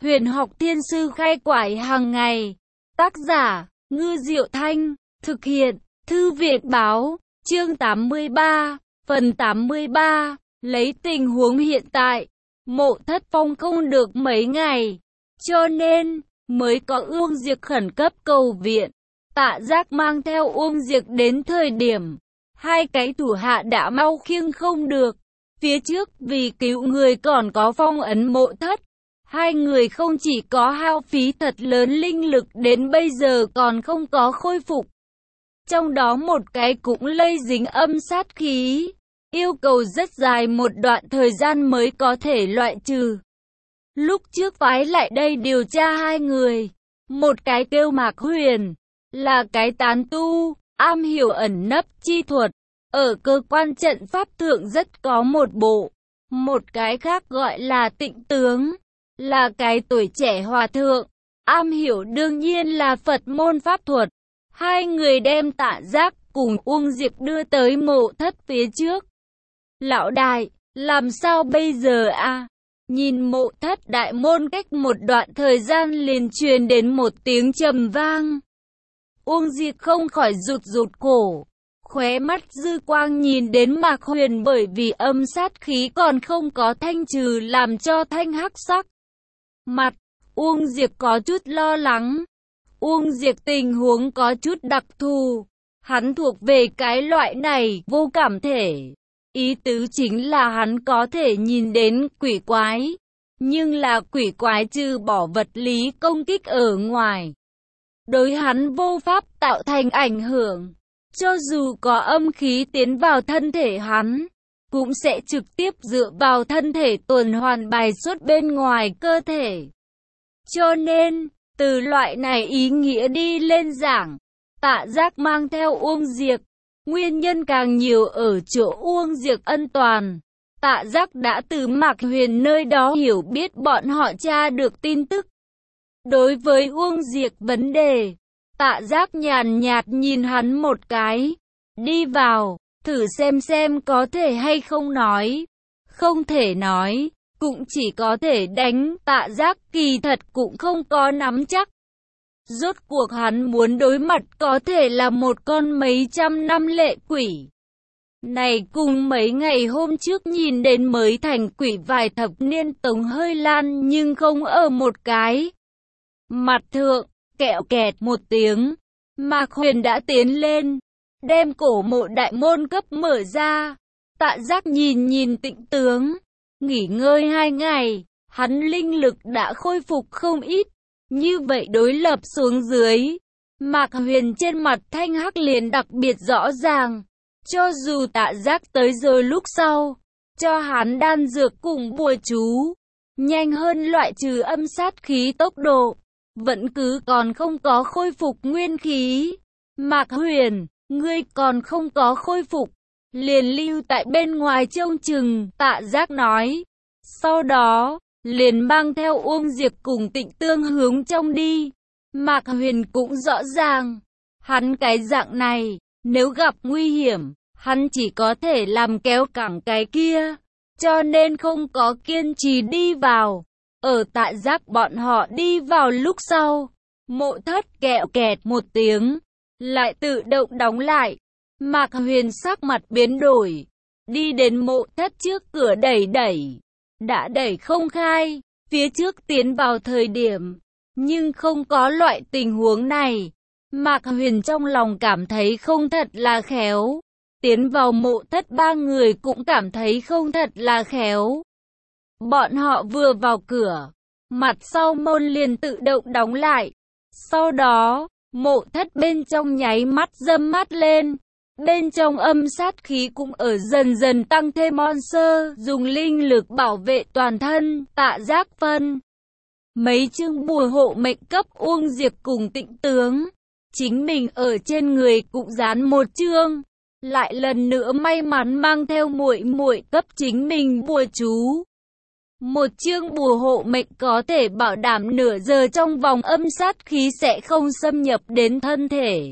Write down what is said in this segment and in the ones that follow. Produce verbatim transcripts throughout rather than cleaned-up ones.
Huyền học thiên sư khai quải hàng ngày. Tác giả, Ngư Diệu Thanh. Thực hiện, Thư viện báo. Chương tám mươi ba, phần tám mươi ba. Lấy tình huống hiện tại, Mộ Thất Phong không được mấy ngày, cho nên mới có Uông Diệp khẩn cấp cầu viện. Tạ Giác mang theo Uông Diệp đến thời điểm hai cái thủ hạ đã mau khiêng không được. Phía trước vì cứu người còn có phong ấn Mộ Thất. Hai người không chỉ có hao phí thật lớn linh lực đến bây giờ còn không có khôi phục. Trong đó một cái cũng lây dính âm sát khí, yêu cầu rất dài một đoạn thời gian mới có thể loại trừ. Lúc trước phái lại đây điều tra hai người, một cái kêu Mạc Huyền, là cái tán tu, am hiểu ẩn nấp chi thuật, ở cơ quan trận pháp thượng rất có một bộ. Một cái khác gọi là Tịnh Tướng, là cái tuổi trẻ hòa thượng, am hiểu đương nhiên là Phật môn pháp thuật. Hai người đem Tạ Giác cùng Uông Diệp đưa tới Mộ Thất phía trước. Lão đại, làm sao bây giờ a? Nhìn Mộ Thất đại môn cách một đoạn thời gian liền truyền đến một tiếng trầm vang. Uông Diệp không khỏi rụt rụt cổ, khóe mắt dư quang nhìn đến Mạc Huyền bởi vì âm sát khí còn không có thanh trừ làm cho thanh hắc sắc. Mặt, Uông Diệp có chút lo lắng. Uông Diệp tình huống có chút đặc thù, hắn thuộc về cái loại này vô cảm thể. Ý tứ chính là hắn có thể nhìn đến quỷ quái, nhưng là quỷ quái trừ bỏ vật lý công kích ở ngoài, đối hắn vô pháp tạo thành ảnh hưởng. Cho dù có âm khí tiến vào thân thể hắn, cũng sẽ trực tiếp dựa vào thân thể tuần hoàn bài xuất bên ngoài cơ thể. Cho nên, từ loại này ý nghĩa đi lên giảng, Tạ Giác mang theo Uông Diệp, nguyên nhân càng nhiều ở chỗ Uông Diệp ân toàn. Tạ Giác đã từ Mạc Huyền nơi đó hiểu biết bọn họ tra được tin tức. Đối với Uông Diệp vấn đề, Tạ Giác nhàn nhạt nhìn hắn một cái. Đi vào, thử xem xem có thể hay không nói. Không thể nói, cũng chỉ có thể đánh. Tạ Giác kỳ thật cũng không có nắm chắc. Rốt cuộc hắn muốn đối mặt có thể là một con mấy trăm năm lệ quỷ. Này cùng mấy ngày hôm trước nhìn đến mới thành quỷ vài thập niên Tống Hơi Lan nhưng không ở một cái. Mặt thượng, kẹo kẹt một tiếng, Mạc Huyền đã tiến lên, đem cổ mộ đại môn cấp mở ra. Tạ Giác nhìn nhìn Tịnh Tướng, nghỉ ngơi hai ngày, hắn linh lực đã khôi phục không ít. Như vậy đối lập xuống dưới, Mạc Huyền trên mặt thanh hắc liền đặc biệt rõ ràng. Cho dù Tạ Giác tới rồi lúc sau, cho hắn đan dược cùng bùa chú, nhanh hơn loại trừ âm sát khí tốc độ, vẫn cứ còn không có khôi phục nguyên khí. Mạc Huyền, ngươi còn không có khôi phục, liền lưu tại bên ngoài trông chừng, Tạ Giác nói. Sau đó, liền mang theo Uông Diệp cùng Tịnh Tương hướng trong đi. Mạc Huyền cũng rõ ràng, hắn cái dạng này, nếu gặp nguy hiểm, hắn chỉ có thể làm kéo cẳng cái kia, cho nên không có kiên trì đi vào. Ở Tạ Giác bọn họ đi vào lúc sau, Mộ Thất kẹo kẹt một tiếng, lại tự động đóng lại. Mạc Huyền sắc mặt biến đổi, đi đến Mộ Thất trước cửa đẩy đẩy. Đã đẩy không khai, phía trước tiến vào thời điểm, nhưng không có loại tình huống này. Mạc Huyền trong lòng cảm thấy không thật là khéo. Tiến vào Mộ Thất ba người cũng cảm thấy không thật là khéo. Bọn họ vừa vào cửa, mặt sau môn liền tự động đóng lại. Sau đó, Mộ Thất bên trong nháy mắt râm mát lên. Bên trong âm sát khí cũng ở dần dần tăng thêm monster, dùng linh lực bảo vệ toàn thân. Tạ Giác phân mấy chương bùa hộ mệnh cấp Uông Diệp cùng Tịnh Tướng, chính mình ở trên người cũng dán một chương, lại lần nữa may mắn mang theo muội muội cấp chính mình bùa chú. Một chương bùa hộ mệnh có thể bảo đảm nửa giờ trong vòng âm sát khí sẽ không xâm nhập đến thân thể,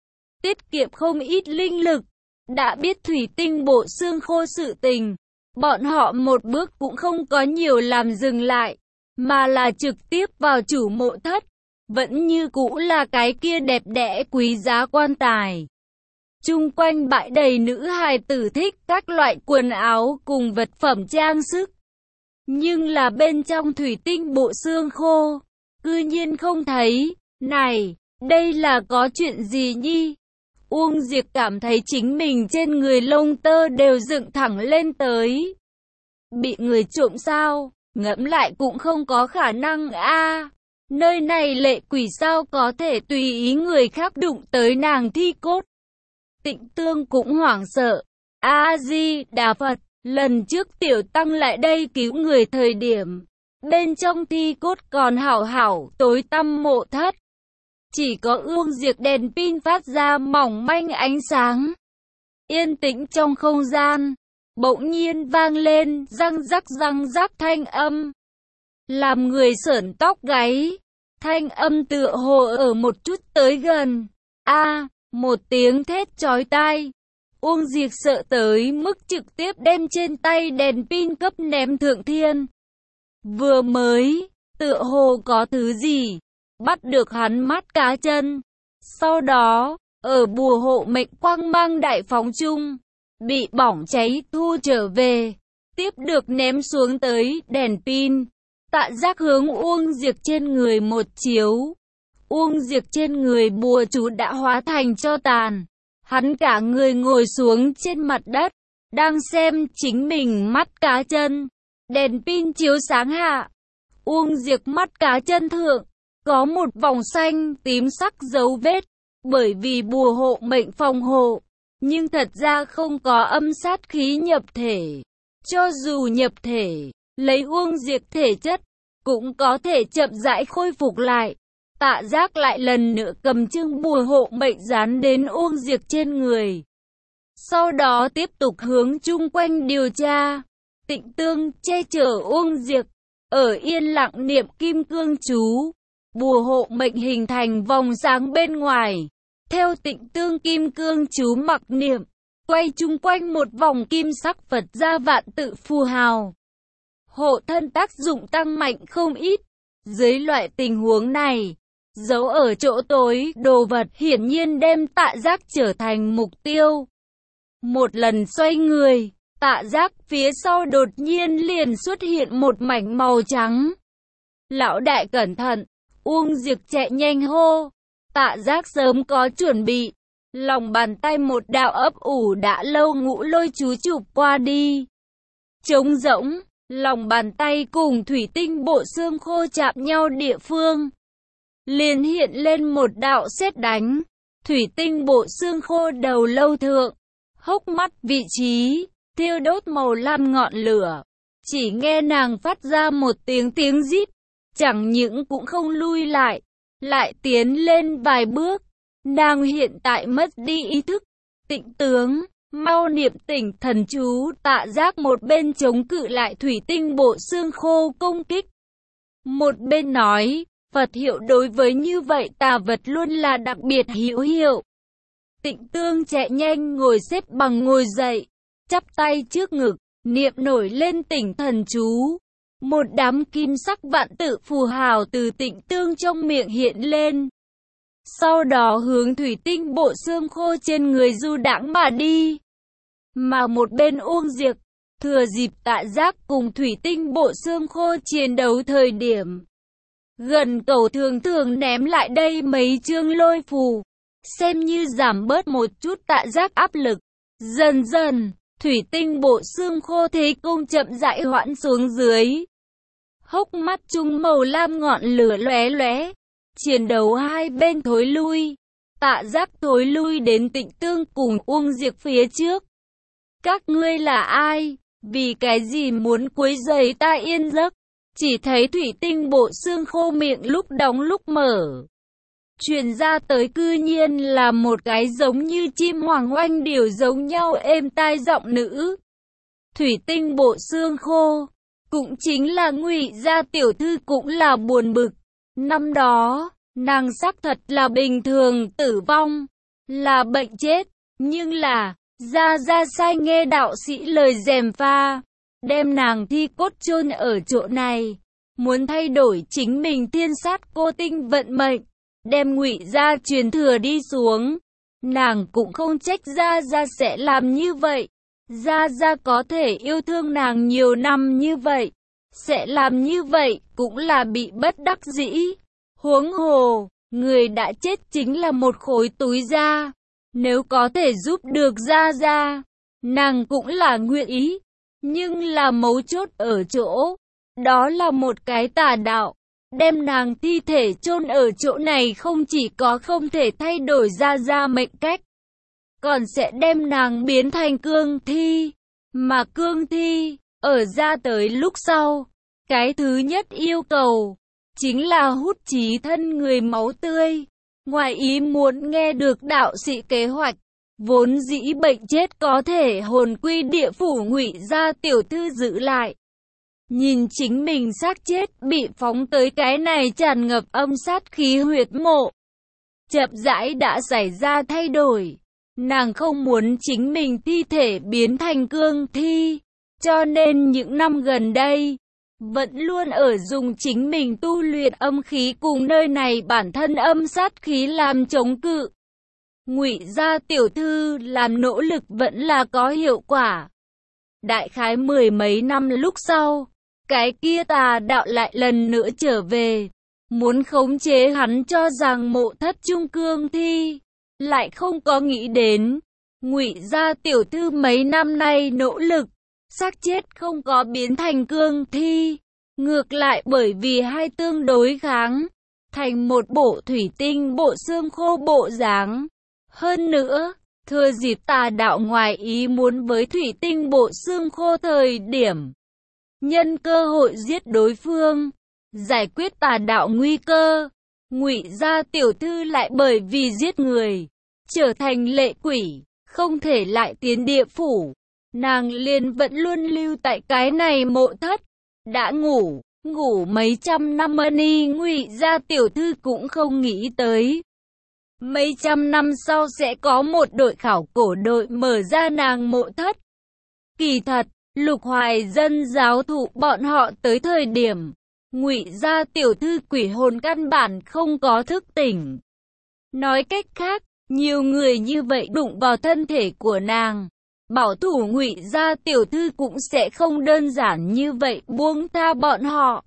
tiết kiệm không ít linh lực. Đã biết thủy tinh bộ xương khô sự tình, bọn họ một bước cũng không có nhiều làm dừng lại. mà là trực tiếp vào chủ mộ thất. Vẫn như cũ là cái kia đẹp đẽ quý giá quan tài. Chung quanh bãi đầy nữ hài tử thích các loại quần áo cùng vật phẩm trang sức. Nhưng là bên trong thủy tinh bộ xương khô, cư nhiên không thấy. Này, đây là có chuyện gì nhi? Uông Diệp cảm thấy chính mình trên người lông tơ đều dựng thẳng lên tới. Bị người trộm sao? Ngẫm lại cũng không có khả năng a. À, nơi này lệ quỷ sao có thể tùy ý người khác đụng tới nàng thi cốt. Tịnh Tương cũng hoảng sợ. A-di-đà Phật, lần trước tiểu tăng lại đây cứu người thời điểm, bên trong thi cốt còn hảo hảo tối tăm mộ thất. Chỉ có ương diệt đèn pin phát ra mỏng manh ánh sáng. Yên tĩnh trong không gian, bỗng nhiên vang lên răng rắc răng rắc thanh âm. Làm người sởn tóc gáy. Thanh âm tựa hồ ở một chút tới gần. A, à, một tiếng thét chói tai. Uông Diệp sợ tới mức trực tiếp đem trên tay đèn pin cấp ném thượng thiên. Vừa mới, tựa hồ có thứ gì bắt được hắn mắt cá chân. Sau đó, ở bùa hộ mệnh quang mang đại phóng chung, bị bỏng cháy thu trở về, tiếp được ném xuống tới đèn pin. Tạ Giác hướng Uông Diệp trên người một chiếu. Uông Diệp trên người bùa chú đã hóa thành tro tàn. Hắn cả người ngồi xuống trên mặt đất, đang xem chính mình mắt cá chân. Đèn pin chiếu sáng hạ, Uông Diệp mắt cá chân thượng có một vòng xanh tím sắc dấu vết, bởi vì bùa hộ mệnh phòng hộ, nhưng thật ra không có âm sát khí nhập thể. Cho dù nhập thể, lấy Uông Diệp thể chất, cũng có thể chậm rãi khôi phục lại. Tạ Giác lại lần nữa cầm chương bùa hộ mệnh dán đến Uông Diệp trên người. Sau đó tiếp tục hướng chung quanh điều tra. Tịnh Tương che chở Uông Diệp, ở yên lặng niệm kim cương chú. Bùa hộ mệnh hình thành vòng sáng bên ngoài. Theo Tịnh Tương kim cương chú mặc niệm, quay chung quanh một vòng kim sắc Phật gia vạn tự phù hào. Hộ thân tác dụng tăng mạnh không ít. Dưới loại tình huống này, giấu ở chỗ tối đồ vật hiển nhiên đem Tạ Giác trở thành mục tiêu. Một lần xoay người, Tạ Giác phía sau đột nhiên liền xuất hiện một mảnh màu trắng. Lão đại cẩn thận, Uông Diệp chạy nhanh hô. Tạ Giác sớm có chuẩn bị, lòng bàn tay một đạo ấp ủ đã lâu ngũ lôi chú chụp qua đi. Trống rỗng, lòng bàn tay cùng thủy tinh bộ xương khô chạm nhau địa phương, liền hiện lên một đạo sét đánh. Thủy tinh bộ xương khô đầu lâu thượng, hốc mắt vị trí, thiêu đốt màu lam ngọn lửa. Chỉ nghe nàng phát ra một tiếng tiếng rít, chẳng những cũng không lui lại, lại tiến lên vài bước. Nàng hiện tại mất đi ý thức. Tịnh Tướng, mau niệm tỉnh thần chú. Tạ Giác một bên chống cự lại thủy tinh bộ xương khô công kích, một bên nói, Phật hiệu đối với như vậy tà vật luôn là đặc biệt hữu hiệu. Tịnh Tương chạy nhanh ngồi xếp bằng ngồi dậy, chắp tay trước ngực, niệm nổi lên tỉnh thần chú. Một đám kim sắc vạn tự phù hào từ Tịnh Tương trong miệng hiện lên. Sau đó hướng thủy tinh bộ xương khô trên người du đãng mà đi. Mà một bên Uông Diệp, thừa dịp Tạ Giác cùng thủy tinh bộ xương khô chiến đấu thời điểm, gần cầu thường thường ném lại đây mấy chương lôi phù, xem như giảm bớt một chút Tạ Giác áp lực. Dần dần, thủy tinh bộ xương khô thế công chậm rãi hoãn xuống dưới. Hốc mắt trung màu lam ngọn lửa lóe lóe. Chiến đấu hai bên thối lui. Tạ Giác thối lui đến Tịnh Tương cùng Uông Diệp phía trước. Các ngươi là ai? Vì cái gì muốn quấy rầy ta yên giấc? Chỉ thấy thủy tinh bộ xương khô miệng lúc đóng lúc mở. Truyền ra tới cư nhiên là một cái giống như chim hoàng oanh điểu giống nhau êm tai giọng nữ. Thủy tinh bộ xương khô, cũng chính là Ngụy gia tiểu thư cũng là buồn bực. Năm đó, nàng xác thật là bình thường tử vong, là bệnh chết, nhưng là, Gia Gia sai nghe đạo sĩ lời gièm pha, đem nàng thi cốt chôn ở chỗ này. muốn thay đổi chính mình thiên sát cô tinh vận mệnh, đem Ngụy gia truyền thừa đi xuống. Nàng cũng không trách Gia Gia sẽ làm như vậy. Gia Gia có thể yêu thương nàng nhiều năm như vậy, sẽ làm như vậy cũng là bị bất đắc dĩ. Huống hồ, người đã chết chính là một khối túi da. Nếu có thể giúp được Gia Gia, nàng cũng là nguyện ý. Nhưng là mấu chốt ở chỗ, đó là một cái tà đạo. Đem nàng thi thể chôn ở chỗ này không chỉ có không thể thay đổi Gia Gia mệnh cách, còn sẽ đem nàng biến thành cương thi. Mà cương thi, ở ra tới lúc sau, cái thứ nhất yêu cầu, chính là hút chí thân người máu tươi. Ngoài ý muốn nghe được đạo sĩ kế hoạch, vốn dĩ bệnh chết có thể hồn quy địa phủ Ngụy gia tiểu thư giữ lại. Nhìn chính mình xác chết bị phóng tới cái này tràn ngập âm sát khí huyệt mộ, chậm rãi đã xảy ra thay đổi. Nàng không muốn chính mình thi thể biến thành cương thi, cho nên những năm gần đây, vẫn luôn ở dùng chính mình tu luyện âm khí cùng nơi này bản thân âm sát khí làm chống cự. Ngụy gia tiểu thư làm nỗ lực vẫn là có hiệu quả. Đại khái mười mấy năm lúc sau, cái kia tà đạo lại lần nữa trở về, muốn khống chế hắn cho rằng mộ thất trung cương thi. Lại không có nghĩ đến, Ngụy gia tiểu thư mấy năm nay nỗ lực, xác chết không có biến thành cương thi, ngược lại bởi vì hai tương đối kháng, thành một bộ thủy tinh bộ xương khô bộ dáng. Hơn nữa, thừa dịp tà đạo ngoài ý muốn với thủy tinh bộ xương khô thời điểm, nhân cơ hội giết đối phương, giải quyết tà đạo nguy cơ. Ngụy gia tiểu thư lại bởi vì giết người, trở thành lệ quỷ, không thể lại tiến địa phủ. Nàng liền vẫn luôn lưu tại cái này mộ thất, đã ngủ, ngủ mấy trăm năm ni Ngụy gia tiểu thư cũng không nghĩ tới. Mấy trăm năm sau sẽ có một đội khảo cổ đội mở ra nàng mộ thất. Kỳ thật, Lục Hoài dân giáo thụ bọn họ tới thời điểm, Ngụy gia tiểu thư quỷ hồn căn bản không có thức tỉnh. Nói cách khác, nhiều người như vậy đụng vào thân thể của nàng, bảo thủ Ngụy gia tiểu thư cũng sẽ không đơn giản như vậy buông tha bọn họ.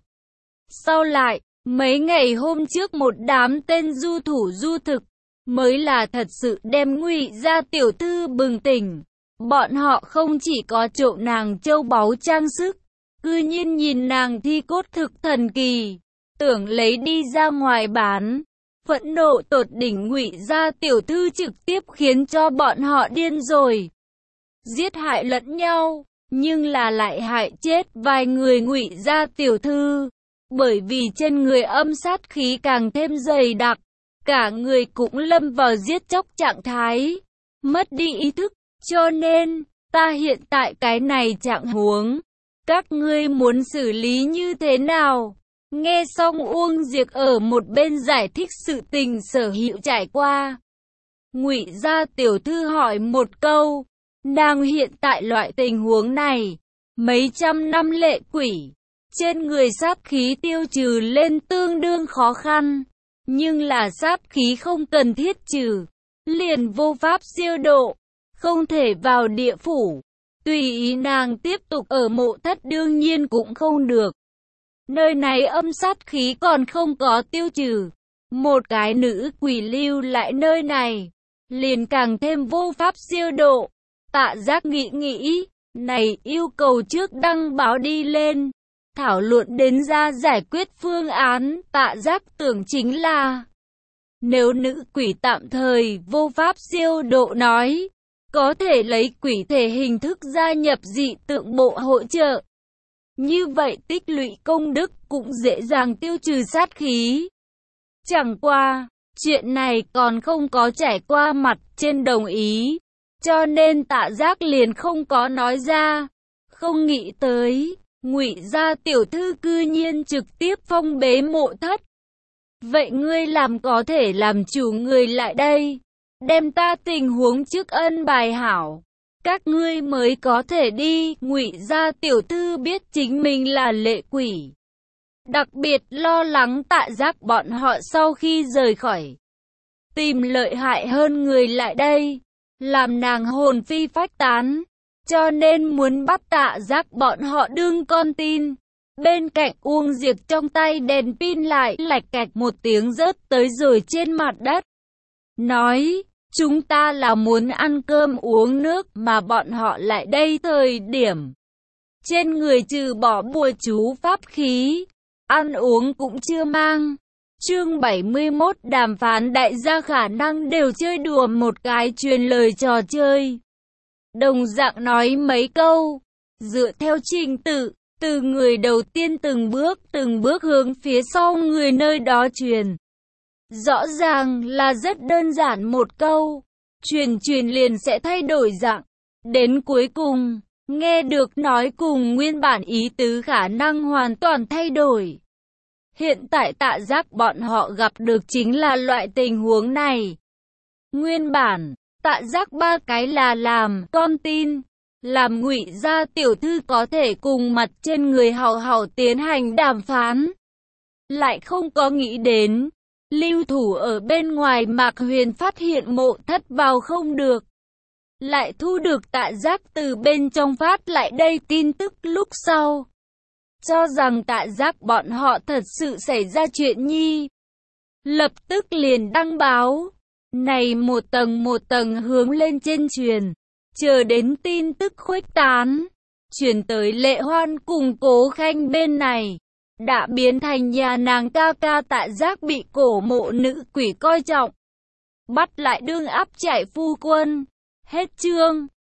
Sau lại, mấy ngày hôm trước một đám tên du thủ du thực, mới là thật sự đem Ngụy gia tiểu thư bừng tỉnh. Bọn họ không chỉ có trộm nàng châu báu trang sức, cư nhiên nhìn nàng thi cốt thực thần kỳ, tưởng lấy đi ra ngoài bán. Phẫn nộ tột đỉnh Ngụy gia tiểu thư trực tiếp khiến cho bọn họ điên rồi. Giết hại lẫn nhau, nhưng là lại hại chết vài người Ngụy gia tiểu thư. Bởi vì trên người âm sát khí càng thêm dày đặc, cả người cũng lâm vào giết chóc trạng thái, mất đi ý thức. Cho nên, ta hiện tại cái này trạng huống, các ngươi muốn xử lý như thế nào? Nghe xong Uông Diệc ở một bên giải thích sự tình sở hữu trải qua. Ngụy gia tiểu thư hỏi một câu, nàng hiện tại loại tình huống này, mấy trăm năm lệ quỷ, trên người sát khí tiêu trừ lên tương đương khó khăn, nhưng là sát khí không cần thiết trừ, liền vô pháp siêu độ, không thể vào địa phủ, tùy ý nàng tiếp tục ở mộ thất đương nhiên cũng không được. Nơi này âm sát khí còn không có tiêu trừ, một cái nữ quỷ lưu lại nơi này, liền càng thêm vô pháp siêu độ. Tạ Giác nghĩ nghĩ, này yêu cầu trước đăng báo đi lên, thảo luận đến ra giải quyết phương án. Tạ Giác tưởng chính là, nếu nữ quỷ tạm thời vô pháp siêu độ nói, có thể lấy quỷ thể hình thức gia nhập dị tượng bộ hỗ trợ. Như vậy tích lũy công đức cũng dễ dàng tiêu trừ sát khí. Chẳng qua, chuyện này còn không có trải qua mặt trên đồng ý, cho nên Tạ Giác liền không có nói ra. Không nghĩ tới, Ngụy gia tiểu thư cư nhiên trực tiếp phong bế mộ thất. Vậy ngươi làm có thể làm chủ người lại đây, đem ta tình huống trước ân bài hảo, các ngươi mới có thể đi. Ngụy gia tiểu thư biết chính mình là lệ quỷ, Đặc biệt lo lắng Tạ Giác bọn họ sau khi rời khỏi, tìm lợi hại hơn người lại đây, làm nàng hồn phi phách tán, cho nên muốn bắt Tạ Giác bọn họ đương con tin. Bên cạnh Uông Diệp trong tay đèn pin lại lạch cạch một tiếng rớt tới rồi trên mặt đất. Nói, chúng ta là muốn ăn cơm uống nước mà bọn họ lại đây thời điểm. Trên người trừ bỏ bùa chú pháp khí, ăn uống cũng chưa mang. Chương bảy mươi mốt đàm phán đại gia khả năng đều chơi đùa một cái truyền lời trò chơi. Đồng dạng nói mấy câu, dựa theo trình tự, từ người đầu tiên từng bước từng bước hướng phía sau người nơi đó truyền. Rõ ràng là rất đơn giản một câu, truyền truyền liền sẽ thay đổi dạng. Đến cuối cùng, nghe được nói cùng nguyên bản ý tứ khả năng hoàn toàn thay đổi. Hiện tại Tạ Giác bọn họ gặp được chính là loại tình huống này. Nguyên bản, Tạ Giác ba cái là làm con tin, làm Ngụy gia tiểu thư có thể cùng mặt trên người hào hào tiến hành đàm phán. Lại không có nghĩ đến, lưu thủ ở bên ngoài Mạc Huyền phát hiện Mộ Thất vào không được. Lại thu được Tạ Giác từ bên trong phát lại đây tin tức lúc sau. Cho rằng Tạ Giác bọn họ thật sự xảy ra chuyện nhi. Lập tức liền đăng báo. Này một tầng một tầng hướng lên trên truyền. Chờ đến tin tức khuếch tán. Truyền tới Lệ Hoan cùng Cố Khanh bên này. Đã biến thành nhà nàng ca ca Tạ Giác bị cổ mộ nữ quỷ coi trọng. Bắt lại đương áp chạy phu quân. Hết chương.